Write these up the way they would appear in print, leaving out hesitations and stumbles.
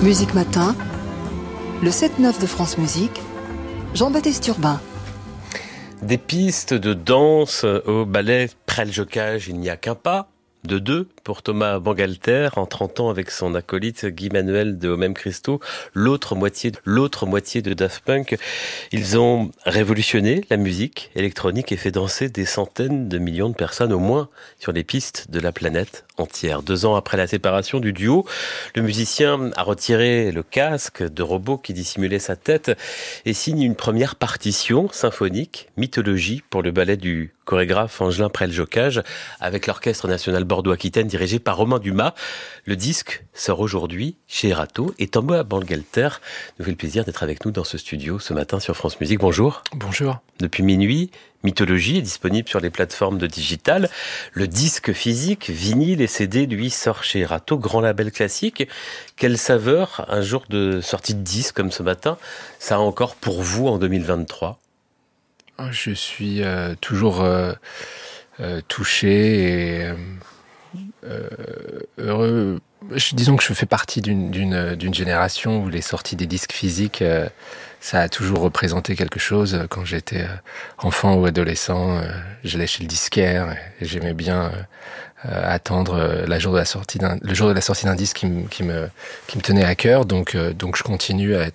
Musique Matin, le 7-9 de France Musique, Jean-Baptiste Urbain. Des pistes de danse au ballet Près-le-Jocage, il n'y a qu'un pas de deux pour Thomas Bangalter, en 30 ans avec son acolyte Guy Manuel de Homem Christo, l'autre moitié de Daft Punk. Ils ont révolutionné la musique électronique et fait danser des centaines de millions de personnes au moins sur les pistes de la planète entière. 2 ans après la séparation du duo, le musicien a retiré le casque de robot qui dissimulait sa tête et signe une première partition symphonique, Mythologie, pour le ballet du chorégraphe Angelin Près-le-Jocage, avec l'Orchestre National Bordeaux-Aquitaine dirigé par Romain Dumas. Le disque sort aujourd'hui chez Erato et Thomas Bangalter nous fait le plaisir d'être avec nous dans ce studio ce matin sur France Musique. Bonjour. Bonjour. Depuis minuit, Mythologie est disponible sur les plateformes de digital. Le disque physique, vinyle et CD, lui, sort chez Erato, grand label classique. Quelle saveur, un jour de sortie de disque comme ce matin, ça a encore pour vous en 2023 ? Je suis toujours touché et heureux. Disons que je fais partie d'une génération où les sorties des disques physiques, ça a toujours représenté quelque chose. Quand j'étais enfant ou adolescent, j'allais chez le disquaire et j'aimais bien attendre le jour de la sortie d'un disque qui me tenait à cœur. Donc je continue à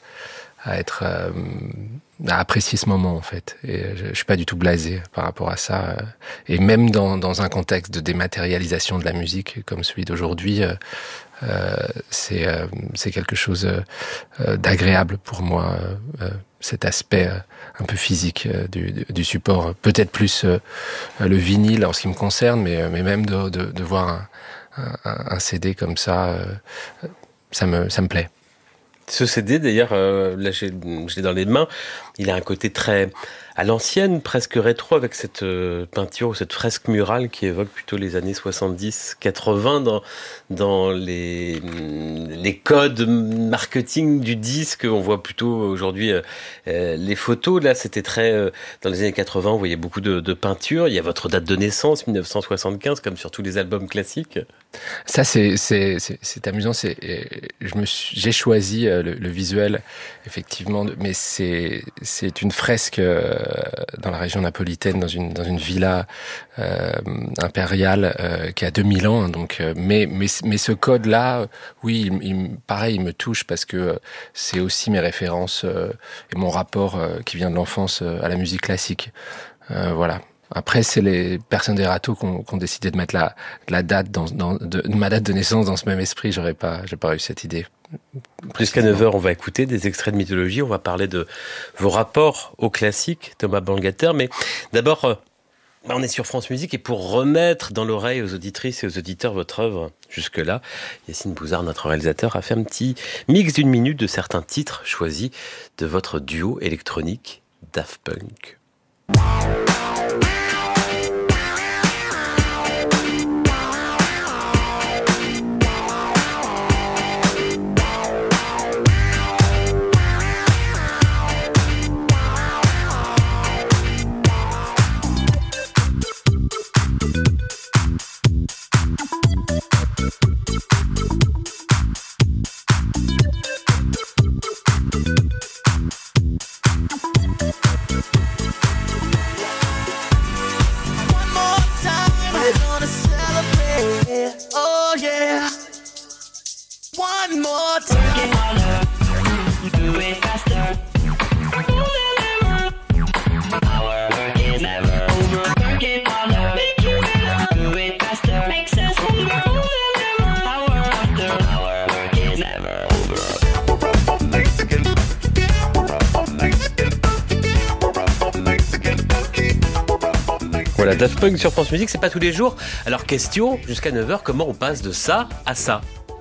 apprécier ce moment en fait, et je suis pas du tout blasé par rapport à ça, et même dans un contexte de dématérialisation de la musique comme celui d'aujourd'hui, c'est quelque chose d'agréable pour moi, cet aspect un peu physique du support, peut-être plus le vinyle en ce qui me concerne, mais même de voir un CD comme ça, ça me plaît. Ce CD, d'ailleurs, là, je l'ai dans les mains, il a un côté très à l'ancienne, presque rétro, avec cette peinture, cette fresque murale qui évoque plutôt les années 70-80 dans les codes marketing du disque. On voit plutôt aujourd'hui les photos. Là, c'était très... dans les années 80, vous voyez beaucoup de peinture. Il y a votre date de naissance, 1975, comme sur tous les albums classiques. Ça, c'est amusant. J'ai choisi le visuel, effectivement, mais c'est une fresque dans la région napolitaine, dans une villa impériale qui a 2000 ans. Donc, mais ce code-là, oui, pareil, il me touche parce que c'est aussi mes références et mon rapport qui vient de l'enfance à la musique classique. Voilà. Après, c'est les personnes d'Erato qui ont décidé de mettre la date de ma date de naissance dans ce même esprit. J'ai pas eu cette idée. Jusqu'à 9h, on va écouter des extraits de Mythologie. On va parler de vos rapports au classique, Thomas Bangalter. Mais d'abord, on est sur France Musique et pour remettre dans l'oreille aux auditrices et aux auditeurs votre œuvre jusque-là, Yacine Bouzard, notre réalisateur, a fait un petit mix d'1 minute de certains titres choisis de votre duo électronique Daft Punk. Voilà, Daft Punk sur France Musique, c'est pas tous les jours. Alors question, jusqu'à 9h, comment on passe de ça à ça ?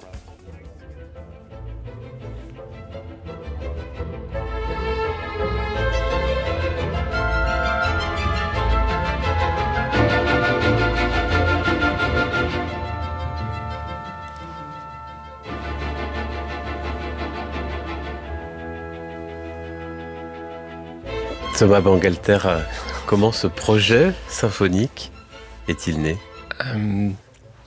Thomas Bangalter, comment ce projet symphonique est-il né ?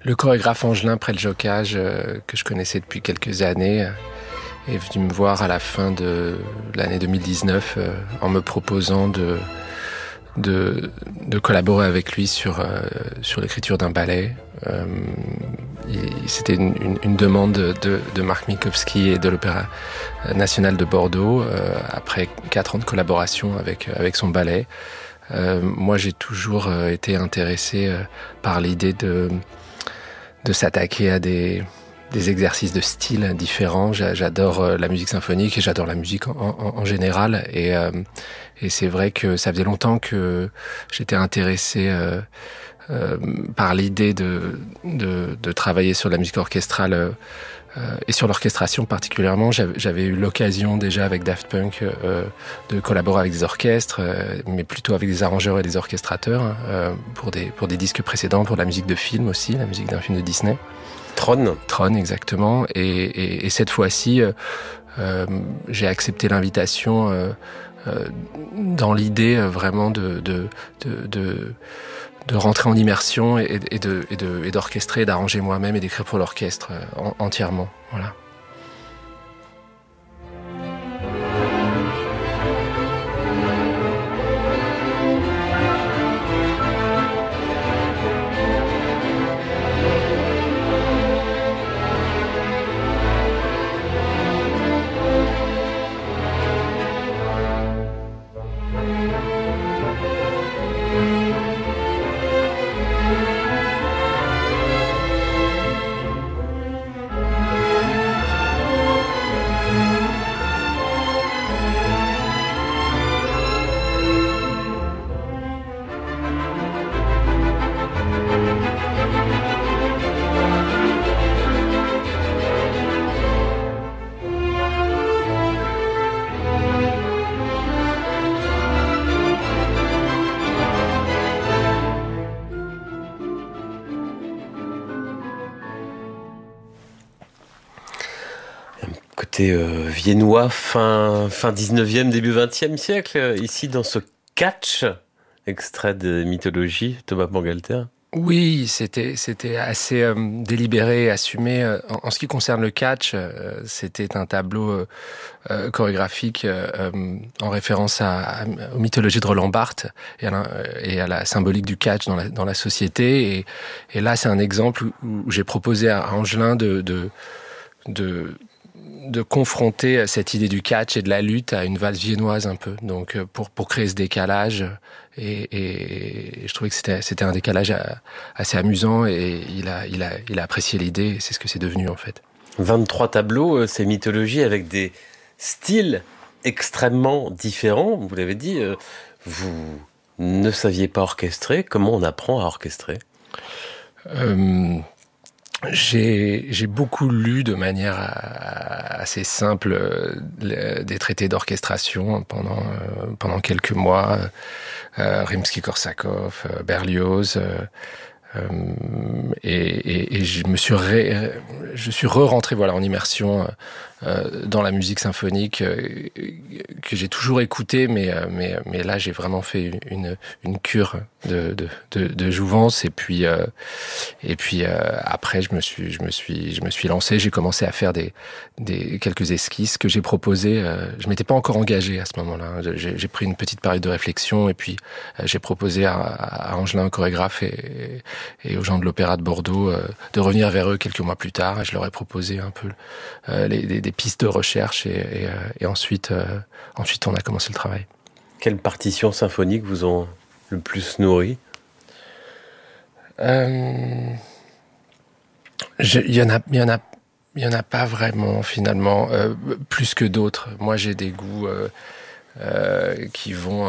Le chorégraphe Angelin Preljocaj, que je connaissais depuis quelques années, est venu me voir à la fin de l'année 2019 en me proposant de collaborer avec lui sur l'écriture d'un ballet. C'était une demande de Marc Minkowski et de l'Opéra national de Bordeaux après 4 ans de collaboration avec son ballet. Moi, j'ai toujours été intéressé par l'idée de s'attaquer à des exercices de style différents. J'adore la musique symphonique et j'adore la musique en général. Et c'est vrai que ça faisait longtemps que j'étais intéressé par l'idée de travailler sur la musique orchestrale et sur l'orchestration particulièrement. J'avais eu l'occasion déjà avec Daft Punk de collaborer avec des orchestres, mais plutôt avec des arrangeurs et des orchestrateurs pour des disques précédents, pour la musique de film aussi, la musique d'un film de Disney. Tron, exactement. Et cette fois-ci, j'ai accepté l'invitation dans l'idée vraiment de rentrer en immersion et d'orchestrer, d'arranger moi-même et d'écrire pour l'orchestre entièrement. Voilà. Côté viennois, fin 19e, début 20e siècle, ici dans ce catch, extrait de mythologie, Thomas Bangalter. Oui, c'était assez délibéré et assumé. En ce qui concerne le catch, c'était un tableau chorégraphique en référence aux mythologies de Roland Barthes et à la symbolique du catch dans la société. Et là, c'est un exemple où j'ai proposé à Angelin de confronter cette idée du catch et de la lutte à une valse viennoise un peu, donc pour créer ce décalage et je trouvais que c'était un décalage assez amusant et il a apprécié l'idée et c'est ce que c'est devenu en fait. 23 tableaux, ces mythologies avec des styles extrêmement différents, vous l'avez dit, vous ne saviez pas orchestrer, comment on apprend à orchestrer ? J'ai beaucoup lu de manière assez simple des traités d'orchestration pendant quelques mois, Rimsky-Korsakov, Berlioz, et je suis re-rentré en immersion dans la musique symphonique que j'ai toujours écoutée, mais là j'ai vraiment fait une cure de jouvence et puis après je me suis lancé, j'ai commencé à faire quelques esquisses que j'ai proposées. Je m'étais pas encore engagé à ce moment-là. J'ai pris une petite période de réflexion et puis j'ai proposé à Angelin, chorégraphe, et aux gens de l'Opéra de Bordeaux de revenir vers eux quelques mois plus tard. Et je leur ai proposé un peu des pistes de recherche et ensuite on a commencé le travail. Quelles partitions symphoniques vous ont le plus nourri ? Il y en a pas vraiment finalement, plus que d'autres. Moi j'ai des goûts qui vont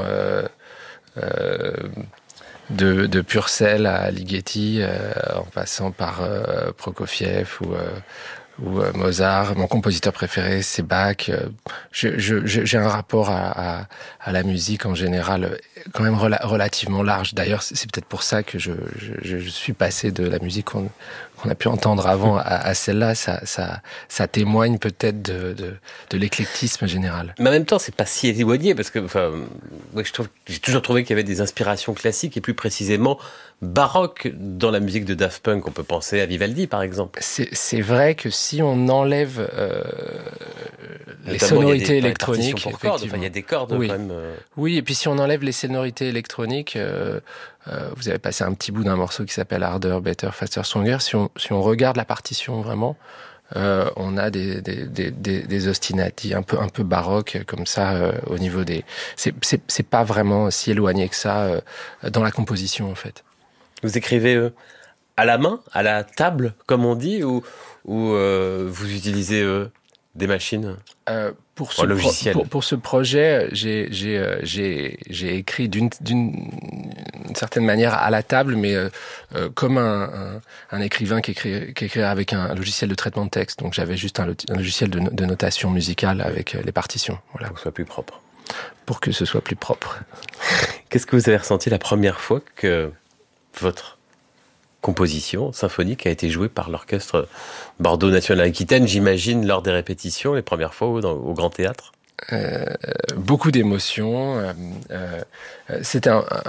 de Purcell à Ligeti, en passant par Prokofiev Mozart. Mon compositeur préféré, c'est Bach. J'ai un rapport à la musique en général quand même relativement large. D'ailleurs, c'est peut-être pour ça que je suis passé de la musique qu'on a pu entendre avant à celle-là. Ça témoigne peut-être de l'éclectisme général. Mais en même temps, c'est pas si éloigné parce que, moi, j'ai toujours trouvé qu'il y avait des inspirations classiques et plus précisément baroques dans la musique de Daft Punk. On peut penser à Vivaldi, par exemple. C'est vrai que si on enlève les sonorités électroniques, il y a des cordes oui. quand même. Oui, et puis si on enlève les sonorités électroniques, vous avez passé un petit bout d'un morceau qui s'appelle Harder, Better, Faster, Stronger. Si on regarde la partition vraiment, on a des ostinati un peu baroques comme ça au niveau des. C'est pas vraiment si éloigné que ça dans la composition en fait. Vous écrivez à la main, à la table, comme on dit, ou vous utilisez des machines pour ce projet, j'ai écrit d'une certaine manière à la table, mais comme un écrivain qui écrit avec un logiciel de traitement de texte. Donc j'avais juste un logiciel de notation musicale avec les partitions. Voilà. Pour que ce soit plus propre. Pour que ce soit plus propre. Qu'est-ce que vous avez ressenti la première fois que votre composition symphonique a été jouée par l'orchestre Bordeaux National Aquitaine, j'imagine, lors des répétitions, les premières fois au Grand Théâtre? Beaucoup d'émotions. C'était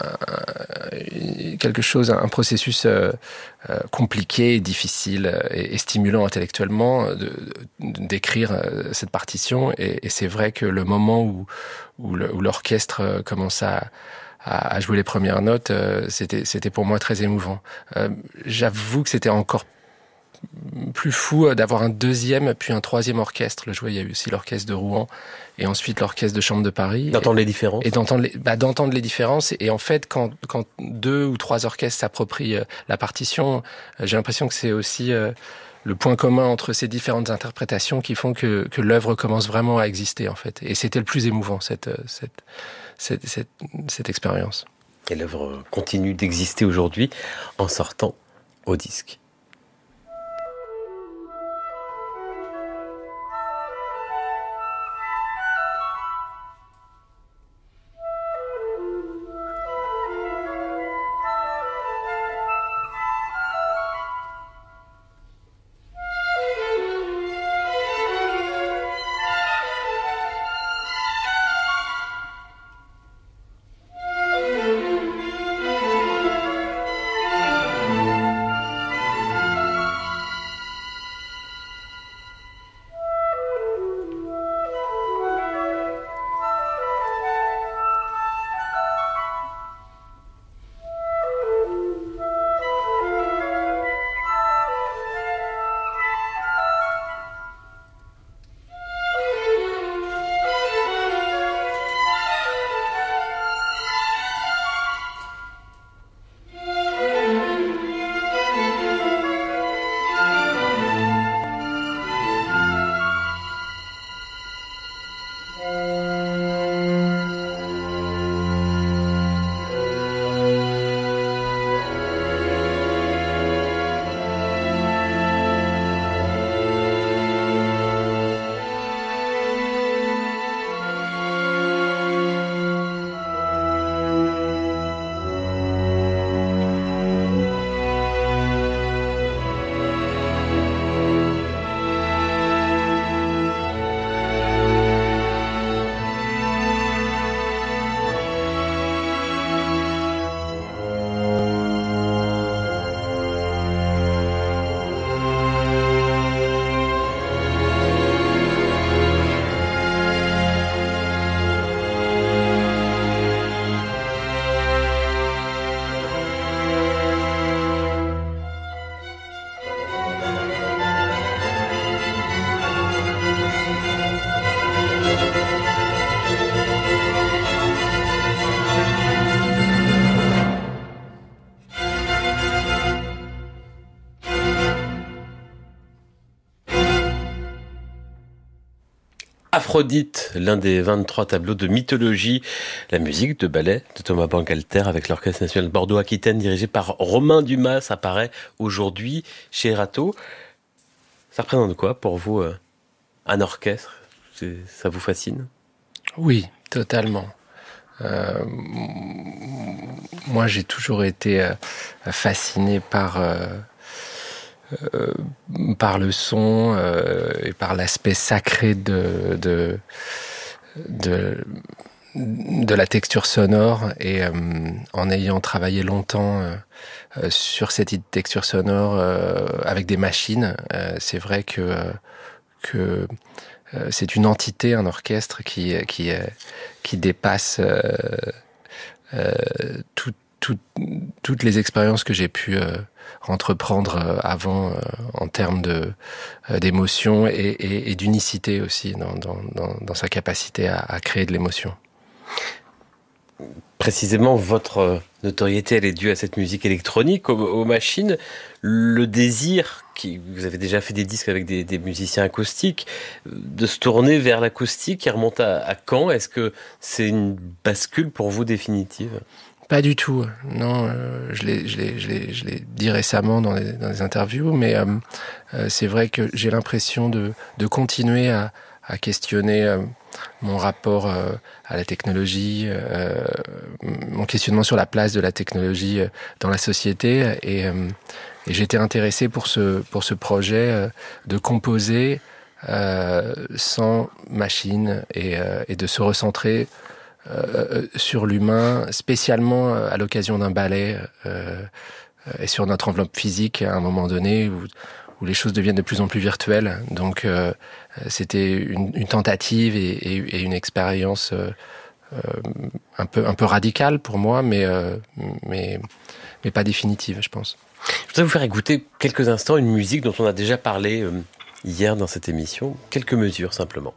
un processus compliqué, difficile et stimulant intellectuellement d'écrire cette partition. Et c'est vrai que le moment où l'orchestre commence à jouer les premières notes, c'était pour moi très émouvant. J'avoue que c'était encore plus fou d'avoir un deuxième puis un troisième orchestre. Il y a eu aussi l'orchestre de Rouen et ensuite l'orchestre de chambre de Paris. D'entendre les différences. Et d'entendre les différences. Et en fait, quand 2 ou 3 orchestres s'approprient la partition, j'ai l'impression que c'est aussi le point commun entre ces différentes interprétations qui font que l'œuvre commence vraiment à exister, en fait. Et c'était le plus émouvant, cette expérience. Et l'œuvre continue d'exister aujourd'hui en sortant au disque. Aphrodite, l'un des 23 tableaux de mythologie, la musique de ballet de Thomas Bangalter avec l'Orchestre National Bordeaux-Aquitaine dirigé par Romain Dumas, apparaît aujourd'hui chez Erato. Ça représente quoi pour vous, un orchestre? Ça vous fascine? Oui, totalement. Moi, j'ai toujours été fasciné par le son et par l'aspect sacré de la texture sonore, et en ayant travaillé longtemps sur cette texture sonore avec des machines, c'est vrai que c'est une entité, un orchestre qui dépasse toutes les expériences que j'ai pu entreprendre avant en termes d'émotion et d'unicité aussi dans sa capacité à créer de l'émotion. Précisément, votre notoriété, elle est due à cette musique électronique, aux machines. Le désir, vous avez déjà fait des disques avec des musiciens acoustiques, de se tourner vers l'acoustique, il remonte à quand? Est-ce que c'est une bascule pour vous définitive? Pas du tout. Non, je l'ai dit récemment dans des interviews, mais c'est vrai que j'ai l'impression de continuer à questionner mon rapport à la technologie, mon questionnement sur la place de la technologie dans la société, et j'étais intéressé pour ce projet de composer sans machine et de se recentrer sur l'humain, spécialement à l'occasion d'un ballet et sur notre enveloppe physique à un moment donné où les choses deviennent de plus en plus virtuelles. Donc c'était une tentative et une expérience un peu radicale pour moi, mais pas définitive, je pense. Je voudrais vous faire écouter quelques instants une musique dont on a déjà parlé hier dans cette émission. Quelques mesures simplement.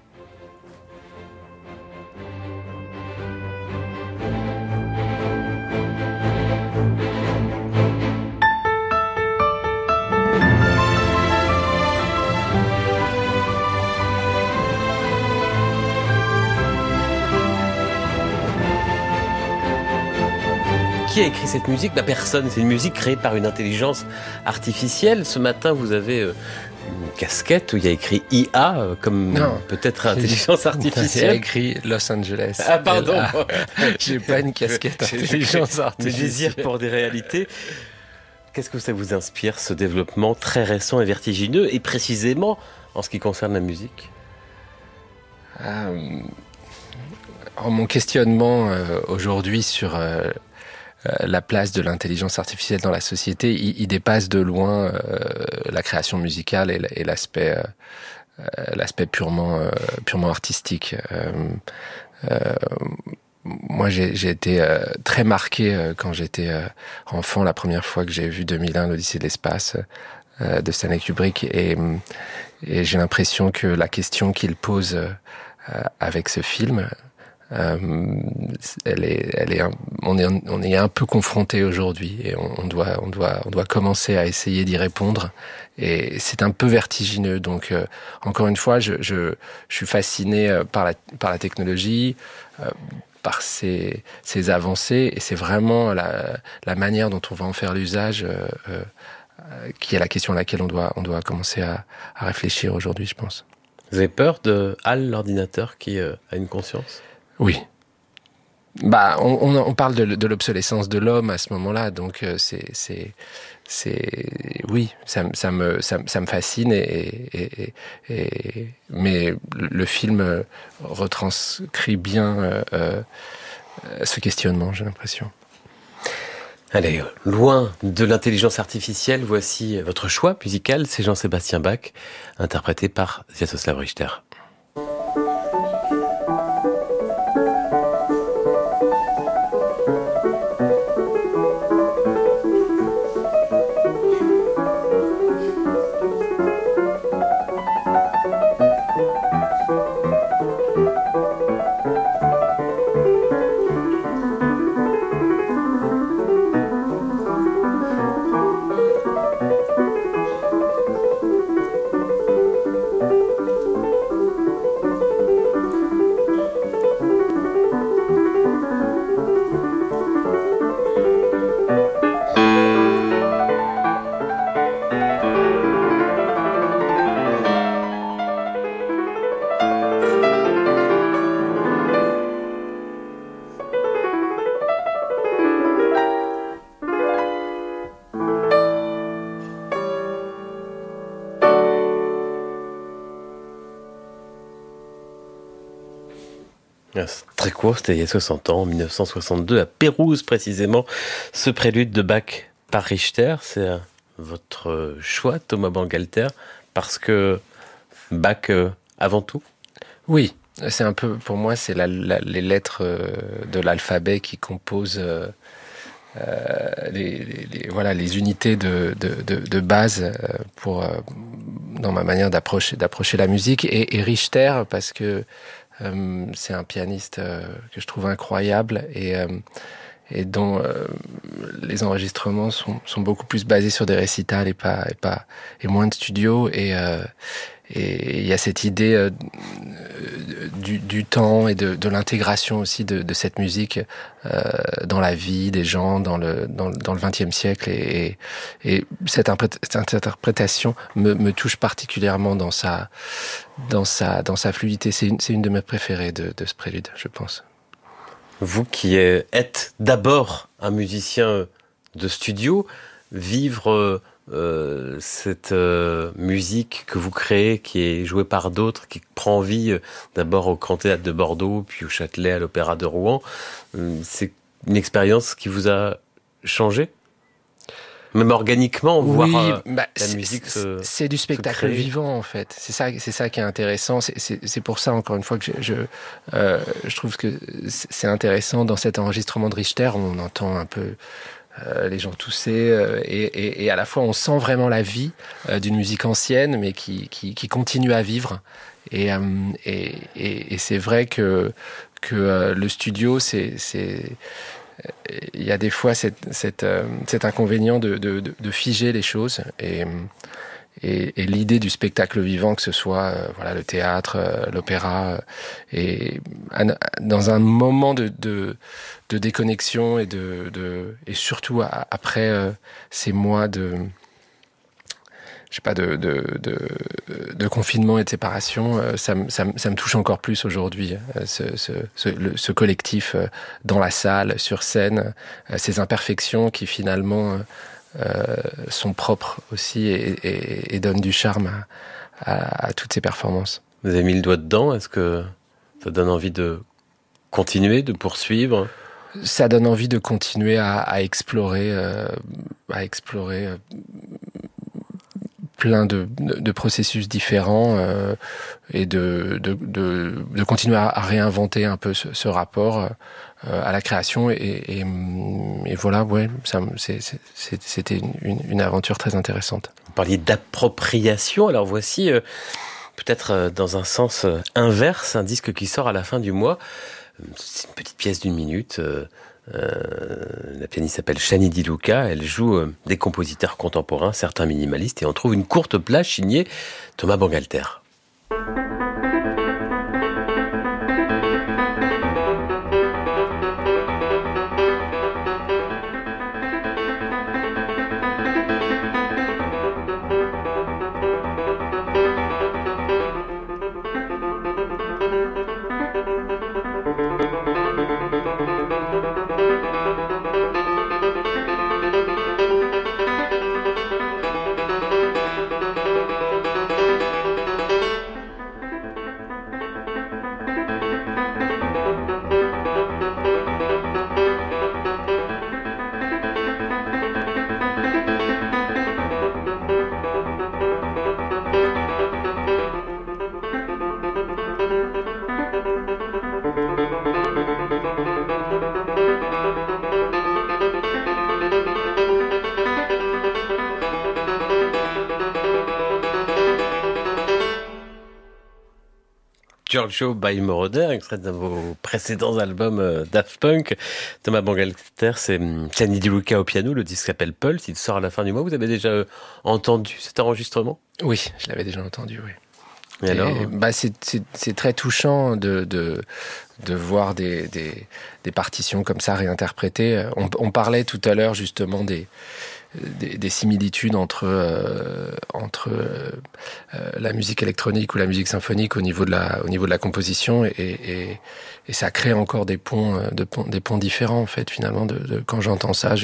Qui a écrit cette musique? Personne. C'est une musique créée par une intelligence artificielle. Ce matin, vous avez une casquette où il y a écrit IA, comme peut-être intelligence artificielle. J'ai écrit Los Angeles. Ah, pardon. J'ai pas une casquette intelligence artificielle. Mes désirs pour des réalités. Qu'est-ce que ça vous inspire, ce développement très récent et vertigineux, et précisément en ce qui concerne la musique? Mon questionnement aujourd'hui sur la place de l'intelligence artificielle dans la société, il dépasse de loin la création musicale et l'aspect purement artistique. Moi, j'ai été très marqué quand j'étais enfant, la première fois que j'ai vu 2001, l'Odyssée de l'espace de Stanley Kubrick, et j'ai l'impression que la question qu'il pose avec ce film, on est un peu confronté aujourd'hui, et on doit commencer à essayer d'y répondre, et c'est un peu vertigineux. Donc encore une fois, je suis fasciné par la technologie, par ses avancées, et c'est vraiment la manière dont on va en faire l'usage qui est la question à laquelle on doit commencer à réfléchir aujourd'hui, je pense. Vous avez peur de HAL, l'ordinateur qui a une conscience? Oui. On parle de l'obsolescence de l'homme à ce moment-là, donc oui, ça me fascine, mais le film retranscrit bien ce questionnement, j'ai l'impression. Allez, loin de l'intelligence artificielle, voici votre choix musical, c'est Jean-Sébastien Bach, interprété par Sviatoslav Richter. C'est très court, c'était il y a 60 ans, en 1962, à Pérouse précisément. Ce prélude de Bach par Richter, c'est votre choix, Thomas Bangalter, parce que Bach avant tout? Oui, c'est un peu, pour moi, c'est les lettres de l'alphabet qui composent les unités de base dans ma manière d'approcher la musique. Et Richter, parce que c'est un pianiste que je trouve incroyable et dont les enregistrements sont beaucoup plus basés sur des récitals et moins de studio. Et il y a cette idée du temps et de l'intégration aussi de cette musique dans la vie des gens, dans le XXe siècle. Et cette interprétation me touche particulièrement dans sa fluidité. C'est une de mes préférées de ce prélude, je pense. Vous qui êtes d'abord un musicien de studio, vivre cette musique que vous créez, qui est jouée par d'autres, qui prend vie d'abord au Grand Théâtre de Bordeaux, puis au Châtelet, à l'Opéra de Rouen, c'est une expérience qui vous a changé ? Même organiquement, voir la musique c'est du spectacle vivant en fait. C'est ça qui est intéressant. C'est pour ça encore une fois que je trouve que c'est intéressant dans cet enregistrement de Richter. On entend un peu les gens tousser et à la fois on sent vraiment la vie d'une musique ancienne, mais qui continue à vivre. Et c'est vrai que le studio il y a des fois cet inconvénient de figer les choses et l'idée du spectacle vivant, que ce soit le théâtre, l'opéra, et dans un moment de déconnexion et surtout après ces mois de confinement et de séparation, ça me touche encore plus aujourd'hui, ce collectif dans la salle, sur scène, ces imperfections qui finalement sont propres aussi et donnent du charme à toutes ces performances. Vous avez mis le doigt dedans, est-ce que ça donne envie de continuer, de poursuivre ? Ça donne envie de continuer à explorer plein de processus différents et de continuer à réinventer un peu ce rapport à la création et voilà, ouais, c'était une aventure très intéressante. Vous parliez d'appropriation, alors voici peut-être dans un sens inverse un disque qui sort à la fin du mois. C'est une petite pièce d'1 minute. La pianiste s'appelle Shani Di Luca. Elle joue des compositeurs contemporains, certains minimalistes, et on trouve une courte plage signée Thomas Bangalter. Giorgio by Moroder, extrait d'un de vos précédents albums Daft Punk. Thomas Bangalter, c'est Shani Di Luca au piano, le disque s'appelle Pulse, il sort à la fin du mois. Vous avez déjà entendu cet enregistrement ? Oui, je l'avais déjà entendu, oui. Et alors c'est très touchant de voir des partitions comme ça réinterprétées. On parlait tout à l'heure justement des similitudes entre la musique électronique ou la musique symphonique au niveau de la composition et ça crée encore des ponts différents en fait finalement quand j'entends ça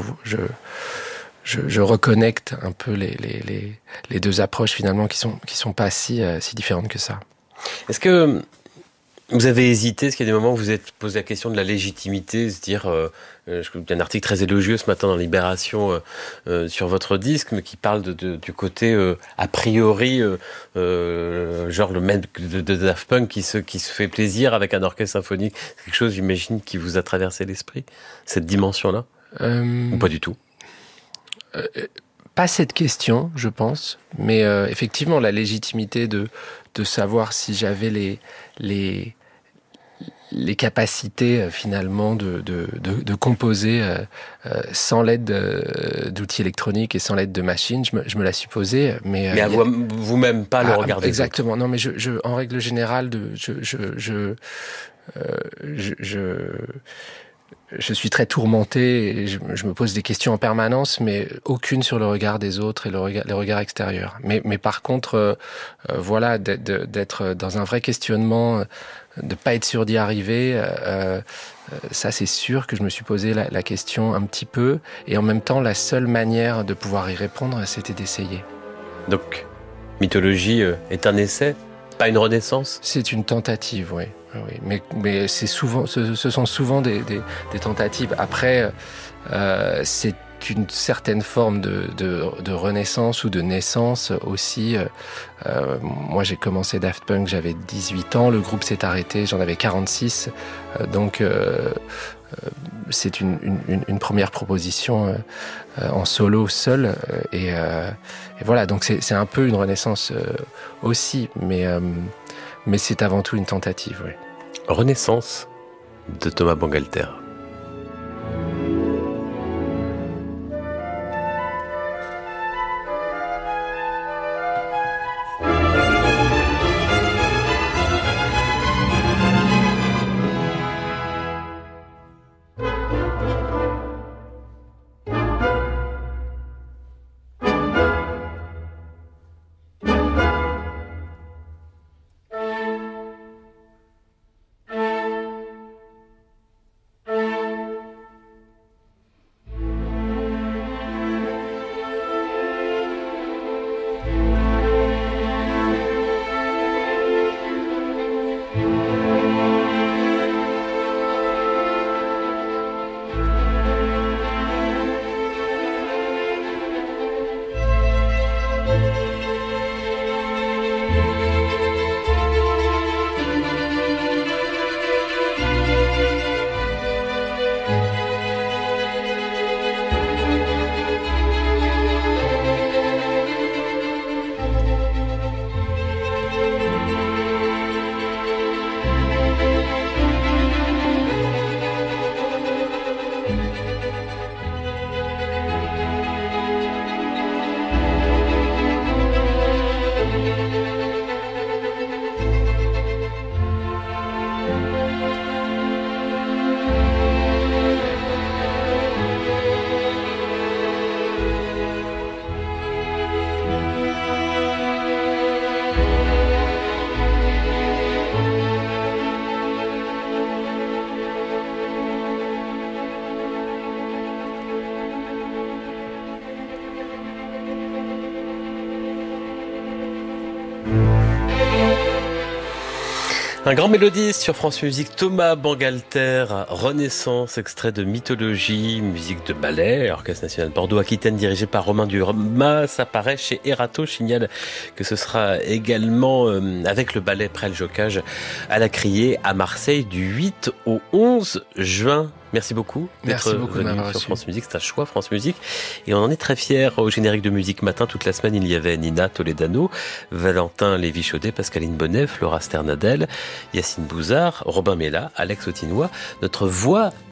je reconnecte un peu les deux approches finalement qui sont pas si différentes que ça. Est-ce que Vous avez hésité, est-ce qu'il y a des moments où vous vous êtes posé la question de la légitimité, se dire, il y a un article très élogieux ce matin dans Libération sur votre disque, mais qui parle du côté a priori, genre le mec de Daft Punk qui se fait plaisir avec un orchestre symphonique. C'est quelque chose, j'imagine, qui vous a traversé l'esprit, cette dimension-là, ou pas du tout? Pas cette question, je pense, mais effectivement la légitimité de savoir si j'avais les capacités finalement de composer sans l'aide d'outils électroniques et sans l'aide de machines, je me la suis posée, mais à vous-même pas le regarder. Exactement. Non, mais en règle générale, je suis très tourmenté et je me pose des questions en permanence, mais aucune sur le regard des autres et les regards extérieurs. Mais par contre, voilà, d'être dans un vrai questionnement, de pas être sûr d'y arriver, ça c'est sûr que je me suis posé la question un petit peu, et en même temps la seule manière de pouvoir y répondre, c'était d'essayer. Donc, Mythologie est un essai, pas une renaissance? C'est une tentative, oui. Oui, mais c'est souvent, ce sont souvent des tentatives. Après, c'est une certaine forme de renaissance ou de naissance aussi. Moi, j'ai commencé Daft Punk, j'avais 18 ans, le groupe s'est arrêté, j'en avais 46. Donc, c'est une première proposition en solo seul. Et voilà, donc c'est un peu une renaissance aussi, mais c'est avant tout une tentative, oui. Renaissance de Thomas Bangalter. Un grand mélodiste sur France Musique, Thomas Bangalter, Renaissance, extrait de Mythologie, musique de ballet, Orchestre National Bordeaux-Aquitaine dirigé par Romain Dumas, ça paraît chez Erato. Je signale que ce sera également avec le ballet Prêle Jocage à la Criée à Marseille du 8 au 11 juin. Merci beaucoup d'être venu sur France Musique. C'est un choix France Musique. Et on en est très fiers. Au générique de Musique Matin, toute la semaine, il y avait Nina Toledano, Valentin Lévy-Chaudet, Pascaline Bonnet, Flora Sternadel, Yacine Bouzard, Robin Mella, Alex Autinois. Notre voix